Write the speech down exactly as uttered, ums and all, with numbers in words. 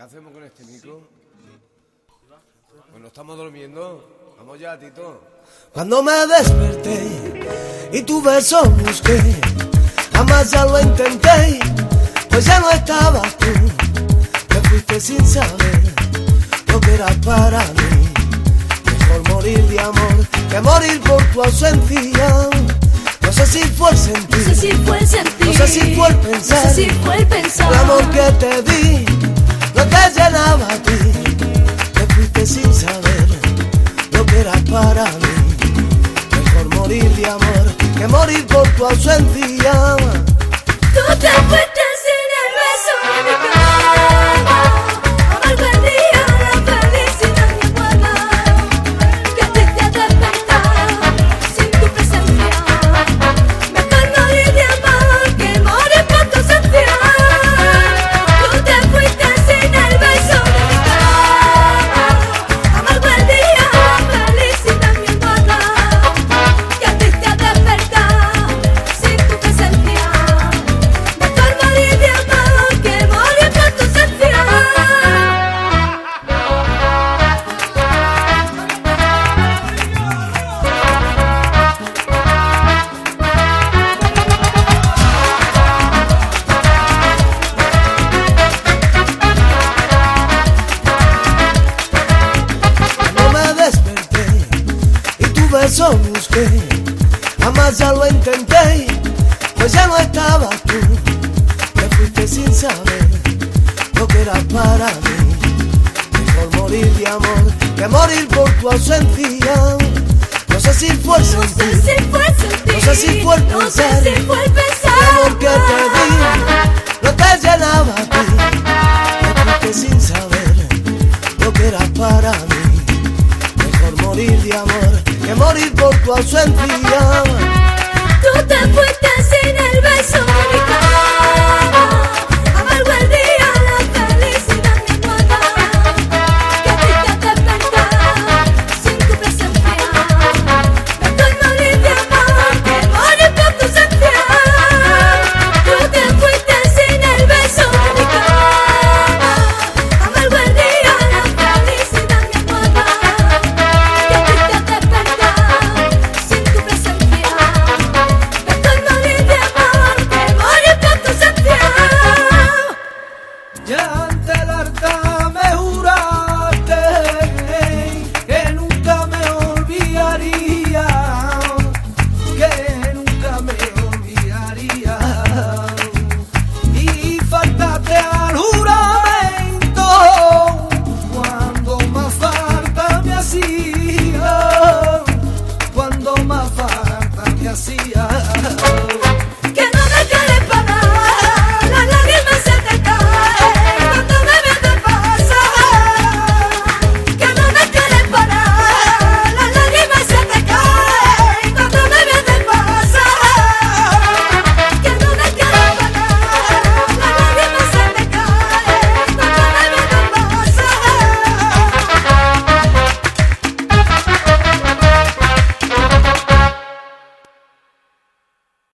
¿Qué hacemos con este micro? Pues no estamos durmiendo. Vamos ya, Tito. Cuando me desperté y tu beso busqué, jamás ya lo intenté, pues ya no estabas tú. Te fuiste sin saber lo que era para mí. Mejor morir de amor que morir por tu ausencia. No sé si fue el sentir, no sé si fue el sentir, no sé si fue el pensar, no sé si fue el pensar. El amor que te di no te llenaba a ti. Te fuiste sin saber lo que era para mí. Mejor morir de amor que morir por tu ausencia. Tú te fuiste sin el beso de mi cama, amargo el día, la felicidad mi iguana, que triste despertar sin tu presencia. Mejor morir de amor que morir por tu ausencia. Tú te fuiste sin el beso de mi cama, amargo el día, la felicidad mi iguana, que triste despertar sin tu presencia. Mejor morir de amor que morir por tu ausencia. Cuando me desperté y tu beso busqué, jamás ya lo intenté, pues ya no estabas tú. Te fuiste sin saber lo que era para mí. Mejor morir de amor que morir por tu ausencia. No sé si fue el No sé sentir, si fue el sentir, no sé si fue el no sé pensar, si fue el pensar. el amor que te di no te llenaba a ti. Te fuiste sin saber lo que era para mí. Mejor morir de amor que morir por tu ausencia. Tú te fuiste sin el beso de mi cama.